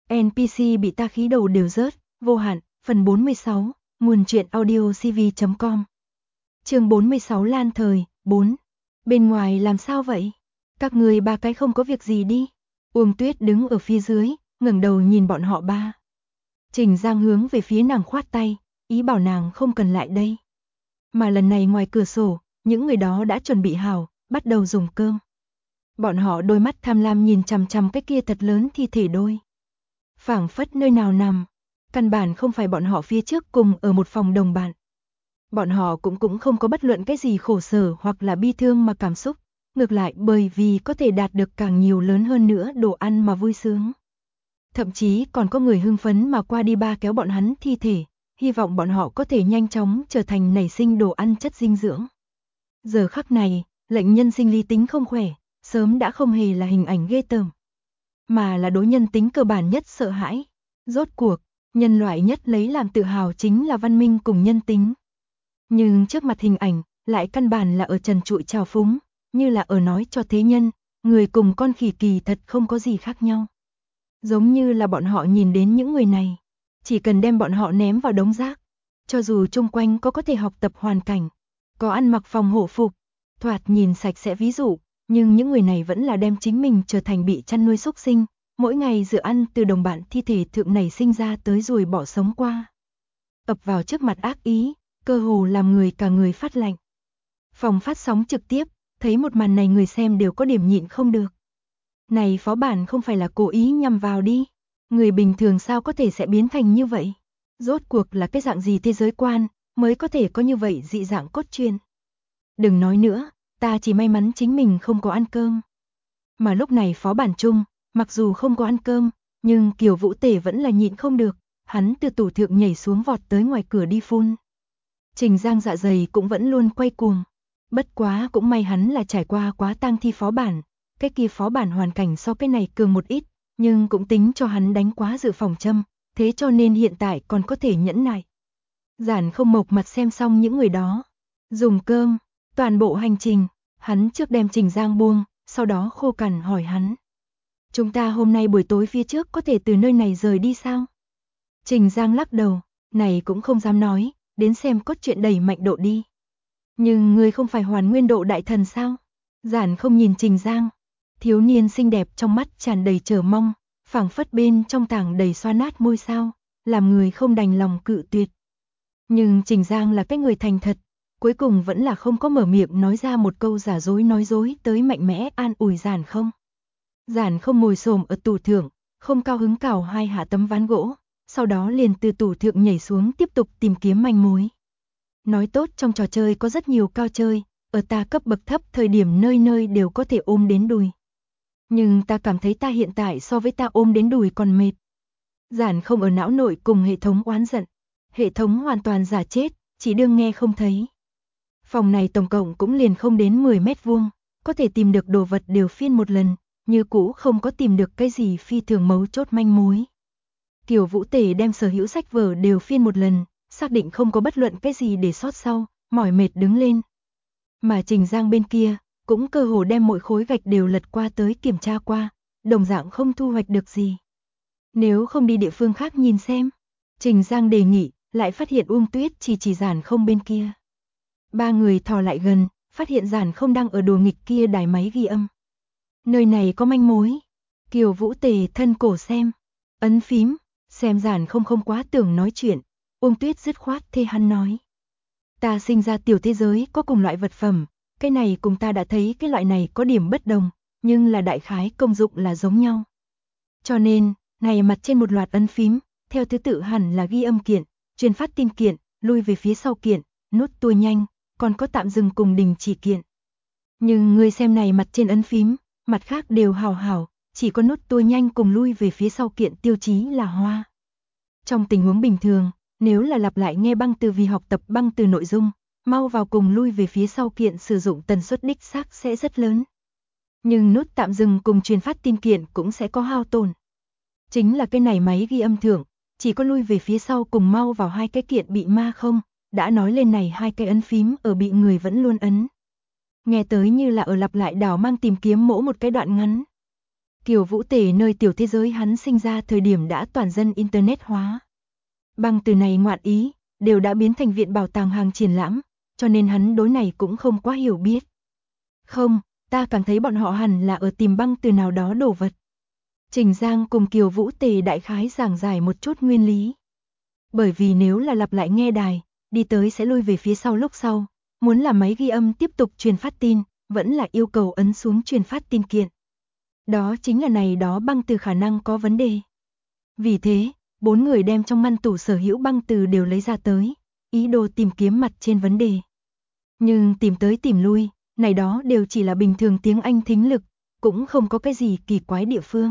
NPC bị ta khí đầu đều rớt, vô hạn, phần 46, nguồn truyện audio cv.com. Chương 46 Lan Thời, 4. Bên ngoài làm sao vậy? Các người ba cái không có việc gì đi. Uông Tuyết đứng ở phía dưới, ngẩng đầu nhìn bọn họ ba. Trình Giang hướng về phía nàng khoát tay, ý bảo nàng không cần lại đây. Mà lần này ngoài cửa sổ, những người đó đã chuẩn bị hào, bắt đầu dùng cơm. Bọn họ đôi mắt tham lam nhìn chằm chằm cái kia thật lớn thi thể đôi. Phảng phất nơi nào nằm, căn bản không phải bọn họ phía trước cùng ở một phòng đồng bạn. Bọn họ cũng không có bất luận cái gì khổ sở hoặc là bi thương mà cảm xúc, ngược lại bởi vì có thể đạt được càng nhiều lớn hơn nữa đồ ăn mà vui sướng. Thậm chí còn có người hưng phấn mà qua đi ba kéo bọn hắn thi thể, hy vọng bọn họ có thể nhanh chóng trở thành nảy sinh đồ ăn chất dinh dưỡng. Giờ khắc này, lệnh nhân sinh lý tính không khỏe, sớm đã không hề là hình ảnh ghê tởm, mà là đối nhân tính cơ bản nhất sợ hãi. Rốt cuộc, nhân loại nhất lấy làm tự hào chính là văn minh cùng nhân tính. Nhưng trước mặt hình ảnh, lại căn bản là ở trần trụi trào phúng, như là ở nói cho thế nhân, người cùng con khỉ kỳ thật không có gì khác nhau. Giống như là bọn họ nhìn đến những người này, chỉ cần đem bọn họ ném vào đống rác, cho dù chung quanh có thể học tập hoàn cảnh, có ăn mặc phòng hộ phục, thoạt nhìn sạch sẽ ví dụ, nhưng những người này vẫn là đem chính mình trở thành bị chăn nuôi súc sinh, mỗi ngày dựa ăn từ đồng bạn thi thể thượng nảy sinh ra tới rồi bỏ sống qua. Ập vào trước mặt ác ý, cơ hồ làm người cả người phát lạnh. Phòng phát sóng trực tiếp, thấy một màn này người xem đều có điểm nhịn không được. Này phó bản không phải là cố ý nhằm vào đi, người bình thường sao có thể sẽ biến thành như vậy? Rốt cuộc là cái dạng gì thế giới quan, mới có thể có như vậy dị dạng cốt truyện? Đừng nói nữa, ta chỉ may mắn chính mình không có ăn cơm. Mà lúc này phó bản chung, mặc dù không có ăn cơm, nhưng Kiều Vũ Tể vẫn là nhịn không được, hắn từ tủ thượng nhảy xuống vọt tới ngoài cửa đi phun. Trình Giang dạ dày cũng vẫn luôn quay cuồng. Bất quá cũng may hắn là trải qua quá tang thi phó bản, cái kia phó bản hoàn cảnh so cái này cường một ít, nhưng cũng tính cho hắn đánh quá dự phòng châm, thế cho nên hiện tại còn có thể nhẫn nại. Giản không mộc mặt xem xong những người đó, dùng cơm, toàn bộ hành trình, hắn trước đem Trình Giang buông, sau đó khô cằn hỏi hắn. Chúng ta hôm nay buổi tối phía trước có thể từ nơi này rời đi sao? Trình Giang lắc đầu, này cũng không dám nói, đến xem cốt truyện đẩy mạnh độ đi. Nhưng người không phải hoàn nguyên độ đại thần sao? Giản không nhìn Trình Giang, thiếu niên xinh đẹp trong mắt tràn đầy chờ mong, phảng phất bên trong tảng đầy xoa nát môi sao, làm người không đành lòng cự tuyệt. Nhưng Trình Giang là cái người thành thật, cuối cùng vẫn là không có mở miệng nói ra một câu giả dối nói dối tới mạnh mẽ an ủi Giản không. Giản không ngồi xổm ở tủ thượng, không cao hứng cào hai hạ tấm ván gỗ, sau đó liền từ tủ thượng nhảy xuống tiếp tục tìm kiếm manh mối. Nói tốt trong trò chơi có rất nhiều cao chơi, ở ta cấp bậc thấp thời điểm nơi nơi đều có thể ôm đến đùi. Nhưng ta cảm thấy ta hiện tại so với ta ôm đến đùi còn mệt. Giản không ở não nội cùng hệ thống oán giận. Hệ thống hoàn toàn giả chết, chỉ đương nghe không thấy. Phòng này tổng cộng cũng liền không đến 10 mét vuông, có thể tìm được đồ vật đều phiên một lần, như cũ không có tìm được cái gì phi thường mấu chốt manh mối. Kiều Vũ Tể đem sở hữu sách vở đều phiên một lần, xác định không có bất luận cái gì để sót sau, mỏi mệt đứng lên. Mà Trình Giang bên kia, cũng cơ hồ đem mỗi khối gạch đều lật qua tới kiểm tra qua, đồng dạng không thu hoạch được gì. Nếu không đi địa phương khác nhìn xem, Trình Giang đề nghị, lại phát hiện Uông Tuyết chỉ Giản không bên kia. Ba người thò lại gần, phát hiện Giản không đang ở đồ nghịch kia đài máy ghi âm. Nơi này có manh mối. Kiều Vũ Tề thân cổ xem, ấn phím, xem Giản không quá tưởng nói chuyện. Uông Tuyết dứt khoát thê hắn nói. Ta sinh ra tiểu thế giới có cùng loại vật phẩm, cái này cùng ta đã thấy cái loại này có điểm bất đồng, nhưng là đại khái công dụng là giống nhau. Cho nên, này mặt trên một loạt ấn phím, theo thứ tự hẳn là ghi âm kiện, truyền phát tin kiện, lui về phía sau kiện, nút tua nhanh, còn có tạm dừng cùng đình chỉ kiện. Nhưng người xem này mặt trên ấn phím, mặt khác đều hào hảo, chỉ có nút tua nhanh cùng lui về phía sau kiện tiêu chí là hoa. Trong tình huống bình thường, nếu là lặp lại nghe băng từ vì học tập băng từ nội dung, mau vào cùng lui về phía sau kiện sử dụng tần suất đích xác sẽ rất lớn. Nhưng nút tạm dừng cùng truyền phát tin kiện cũng sẽ có hao tổn. Chính là cái này máy ghi âm thưởng, chỉ có lui về phía sau cùng mau vào hai cái kiện bị ma không, đã nói lên này hai cái ấn phím ở bị người vẫn luôn ấn. Nghe tới như là ở lặp lại đảo mang tìm kiếm mỗi một cái đoạn ngắn. Kiều Vũ Tề nơi tiểu thế giới hắn sinh ra thời điểm đã toàn dân internet hóa. Băng từ này ngoạn ý, đều đã biến thành viện bảo tàng hàng triển lãm, cho nên hắn đối này cũng không quá hiểu biết. Không, ta cảm thấy bọn họ hẳn là ở tìm băng từ nào đó đồ vật. Trình Giang cùng Kiều Vũ Tề đại khái giảng giải một chút nguyên lý. Bởi vì nếu là lặp lại nghe đài, đi tới sẽ lui về phía sau lúc sau, muốn là máy ghi âm tiếp tục truyền phát tin, vẫn là yêu cầu ấn xuống truyền phát tin kiện. Đó chính là này đó băng từ khả năng có vấn đề. Vì thế, 4 người đem trong ngăn tủ sở hữu băng từ đều lấy ra tới, ý đồ tìm kiếm mặt trên vấn đề. Nhưng tìm tới tìm lui, này đó đều chỉ là bình thường tiếng Anh thính lực, cũng không có cái gì kỳ quái địa phương.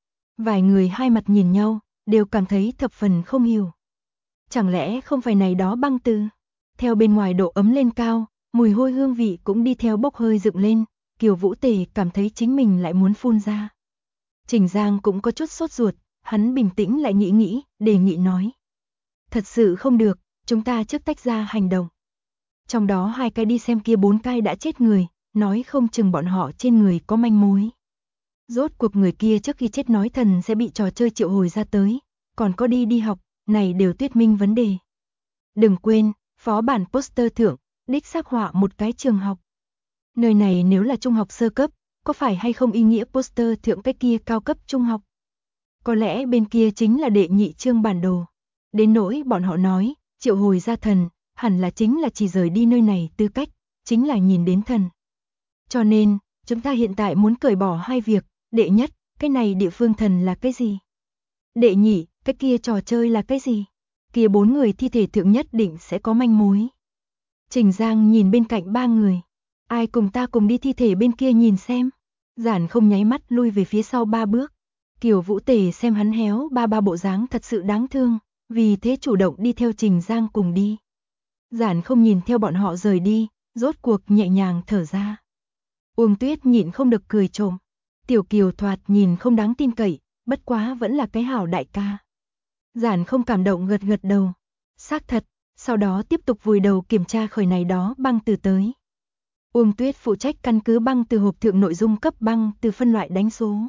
Vài người hai mặt nhìn nhau, đều cảm thấy thập phần không hiểu. Chẳng lẽ không phải này đó băng từ? Theo bên ngoài độ ấm lên cao, mùi hôi hương vị cũng đi theo bốc hơi dựng lên, Kiều Vũ Tề cảm thấy chính mình lại muốn phun ra. Trình Giang cũng có chút sốt ruột, hắn bình tĩnh lại nghĩ, đề nghị nói. Thật sự không được, chúng ta trước tách ra hành động. Trong đó 2 cái đi xem kia 4 cái đã chết người, nói không chừng bọn họ trên người có manh mối. Rốt cuộc người kia trước khi chết nói thần sẽ bị trò chơi triệu hồi ra tới, còn có đi học, này đều thuyết minh vấn đề. Đừng quên, phó bản poster thưởng, đích xác họa một cái trường học. Nơi này nếu là trung học sơ cấp, có phải hay không ý nghĩa poster thưởng cái kia cao cấp trung học? Có lẽ bên kia chính là đệ nhị chương bản đồ. Đến nỗi bọn họ nói, triệu hồi ra thần, hẳn là chính là chỉ rời đi nơi này tư cách, chính là nhìn đến thần. Cho nên, chúng ta hiện tại muốn cởi bỏ 2 việc, đệ nhất, cái này địa phương thần là cái gì? Đệ nhị, cái kia trò chơi là cái gì? Kia 4 người thi thể thượng nhất định sẽ có manh mối. Trình Giang nhìn bên cạnh 3 người. Ai cùng ta cùng đi thi thể bên kia nhìn xem. Giản không nháy mắt lui về phía sau 3 bước. Kiều Vũ Tề xem hắn héo ba bộ dáng thật sự đáng thương, vì thế chủ động đi theo Trình Giang cùng đi. Giản không nhìn theo bọn họ rời đi, rốt cuộc nhẹ nhàng thở ra. Uông Tuyết nhịn không được cười trộm. Tiểu Kiều thoạt nhìn không đáng tin cậy, bất quá vẫn là cái hảo đại ca. Giản không cảm động gật gật đầu. Xác thật, sau đó tiếp tục vùi đầu kiểm tra khởi này đó băng từ tới. Uông Tuyết phụ trách căn cứ băng từ hộp thượng nội dung cấp băng từ phân loại đánh số.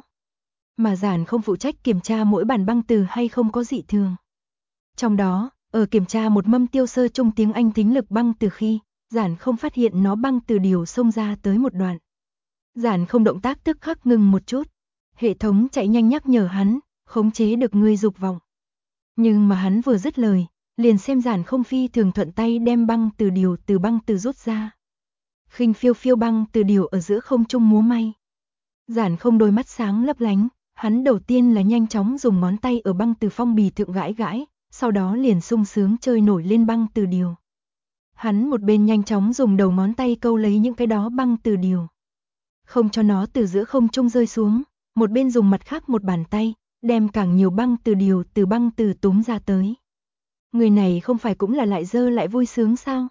Mà Giản không phụ trách kiểm tra mỗi bản băng từ hay không có dị thường. Trong đó, ở kiểm tra một mâm tiêu sơ trung tiếng Anh thính lực băng từ khi, Giản không phát hiện nó băng từ điều xông ra tới một đoạn. Giản không động tác tức khắc ngừng một chút. Hệ thống chạy nhanh nhắc nhở hắn, khống chế được ngươi dục vọng. Nhưng mà hắn vừa dứt lời, liền xem Giản không phi thường thuận tay đem băng từ điều từ băng từ rút ra. Khinh phiêu phiêu băng từ điều ở giữa không trung múa may. Giản không đôi mắt sáng lấp lánh, hắn đầu tiên là nhanh chóng dùng ngón tay ở băng từ phong bì thượng gãi gãi, sau đó liền sung sướng chơi nổi lên băng từ điều. Hắn một bên nhanh chóng dùng đầu ngón tay câu lấy những cái đó băng từ điều, không cho nó từ giữa không trung rơi xuống, một bên dùng mặt khác một bàn tay, đem càng nhiều băng từ điều từ băng từ túm ra tới. Người này không phải cũng là lại dơ lại vui sướng sao?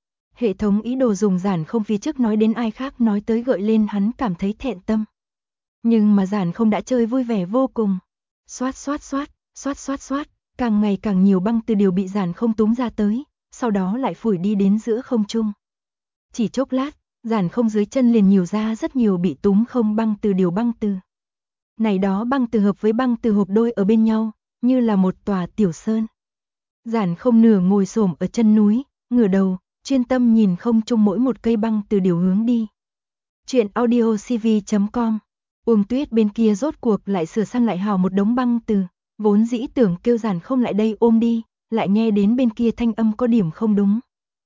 Hệ thống ý đồ dùng Giản không phía trước nói đến ai khác nói tới gợi lên hắn cảm thấy thẹn tâm. Nhưng mà Giản không đã chơi vui vẻ vô cùng. Xoát xoát xoát, xoát xoát xoát, càng ngày càng nhiều băng từ điều bị Giản không túm ra tới, sau đó lại phủi đi đến giữa không trung. Chỉ chốc lát, Giản không dưới chân liền nhiều ra rất nhiều bị túm không băng từ điều băng từ. Này đó băng từ hợp với băng từ hộp đôi ở bên nhau, như là một tòa tiểu sơn. Giản không nửa ngồi xổm ở chân núi, ngửa đầu, chuyên tâm nhìn không trung mỗi một cây băng từ điều hướng đi. Chuyện audiocv.com. Uông Tuyết bên kia rốt cuộc lại sửa sang lại hào một đống băng từ, vốn dĩ tưởng kêu Giản không lại đây ôm đi, lại nghe đến bên kia thanh âm có điểm không đúng.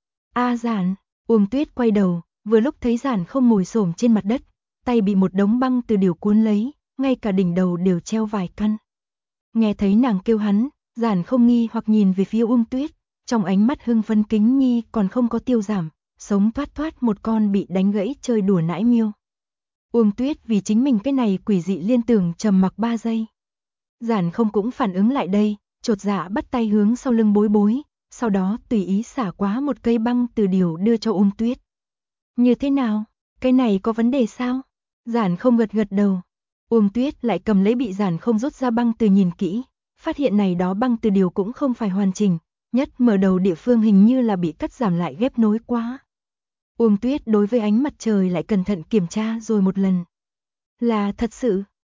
A Giản, Uông Tuyết quay đầu, vừa lúc thấy Giản không ngồi xổm trên mặt đất, tay bị một đống băng từ điều cuốn lấy, ngay cả đỉnh đầu đều treo vài căn. Nghe thấy nàng kêu hắn, Giản không nghi hoặc nhìn về phía Uông Tuyết, trong ánh mắt hưng phấn kính nhi còn không có tiêu giảm, sống thoát thoát một con bị đánh gãy chơi đùa nãi miêu. Uông Tuyết vì chính mình cái này quỷ dị liên tưởng trầm mặc 3 giây. Giản không cũng phản ứng lại đây, chột dạ bắt tay hướng sau lưng bối bối, sau đó tùy ý xả quá một cây băng từ điều đưa cho Uông Tuyết. Như thế nào? Cái này có vấn đề sao? Giản không gật gật đầu. Uông Tuyết lại cầm lấy bị Giản không rút ra băng từ nhìn kỹ, phát hiện này đó băng từ điều cũng không phải hoàn chỉnh, nhất mở đầu địa phương hình như là bị cắt giảm lại ghép nối quá. Uông Tuyết đối với ánh mặt trời lại cẩn thận kiểm tra rồi một lần. Là thật sự,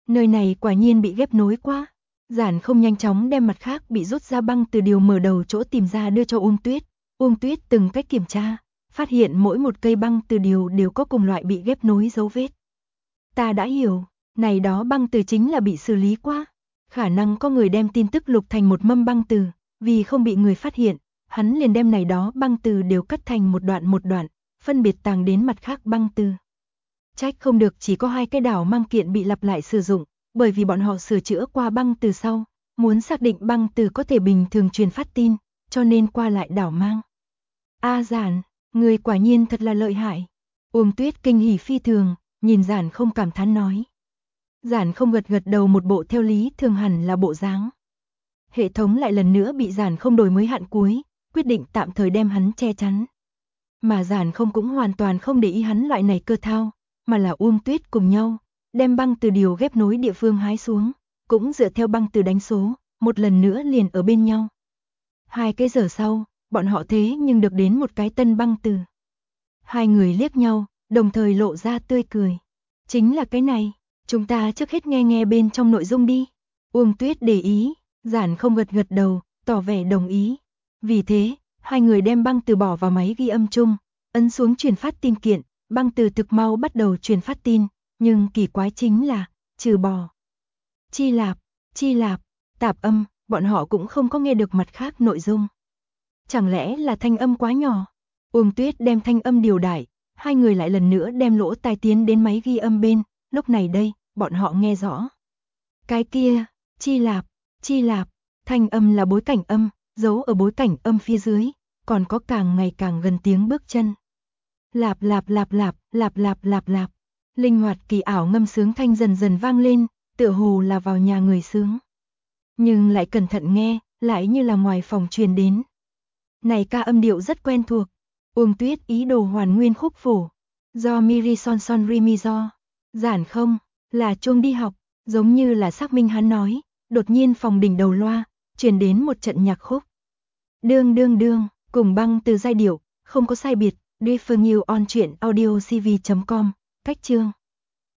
Nơi này quả nhiên bị ghép nối quá. Giản không nhanh chóng đem mặt khác bị rút ra băng từ điều mở đầu chỗ tìm ra đưa cho Uông Tuyết. Uông Tuyết từng cách kiểm tra, phát hiện mỗi một cây băng từ điều đều có cùng loại bị ghép nối dấu vết. Ta đã hiểu, này đó băng từ chính là bị xử lý qua. Khả năng có người đem tin tức lục thành một mâm băng từ, vì không bị người phát hiện, hắn liền đem này đó băng từ đều cắt thành một đoạn, phân biệt tàng đến mặt khác băng từ. Trách không được chỉ có 2 cái đảo mang kiện bị lặp lại sử dụng, bởi vì bọn họ sửa chữa qua băng từ sau, muốn xác định băng từ có thể bình thường truyền phát tin, cho nên qua lại đảo mang. A Giản, người quả nhiên thật là lợi hại. Uông Tuyết kinh hỉ phi thường, nhìn Giản không cảm thán nói. Giản không gật gật đầu một bộ theo lý thường hẳn là bộ dáng. Hệ thống lại lần nữa bị Giản không đổi mới hạn cuối, quyết định tạm thời đem hắn che chắn. Mà Giản không cũng hoàn toàn không để ý hắn loại này cơ thao, mà là Uông Tuyết cùng nhau, đem băng từ điều ghép nối địa phương hái xuống, cũng dựa theo băng từ đánh số, một lần nữa liền ở bên nhau. 2 cái giờ sau, bọn họ thế nhưng được đến một cái tân băng từ. 2 người liếc nhau, đồng thời lộ ra tươi cười. Chính là cái này, chúng ta trước hết nghe bên trong nội dung đi. Uông Tuyết để ý, Giản không gật gật đầu, tỏ vẻ đồng ý. Vì thế, 2 người đem băng từ bỏ vào máy ghi âm chung, ấn xuống truyền phát tin kiện, băng từ thực mau bắt đầu truyền phát tin, nhưng kỳ quái chính là, trừ bỏ chi lạp, tạp âm, bọn họ cũng không có nghe được mặt khác nội dung. Chẳng lẽ là thanh âm quá nhỏ? Uông Tuyết đem thanh âm điều đại, 2 người lại lần nữa đem lỗ tai tiến đến máy ghi âm bên, lúc này đây, bọn họ nghe rõ. Cái kia, chi lạp, thanh âm là bối cảnh âm, giấu ở bối cảnh âm phía dưới, còn có càng ngày càng gần tiếng bước chân. Lạp lạp lạp lạp, lạp lạp lạp lạp. Linh hoạt kỳ ảo ngâm sướng thanh dần dần vang lên, tựa hồ là vào nhà người sướng. Nhưng lại cẩn thận nghe, lại như là ngoài phòng truyền đến. Này ca âm điệu rất quen thuộc. Uông Tuyết ý đồ hoàn nguyên khúc phổ. Do Miri son son ri mi do. Giản không, là chuông đi học, giống như là xác minh hắn nói, đột nhiên phòng đỉnh đầu loa, truyền đến một trận nhạc khúc. Đương đương đương, cùng băng từ giai điệu, không có sai biệt. Refer New on truyện audio cv.com, cách chương.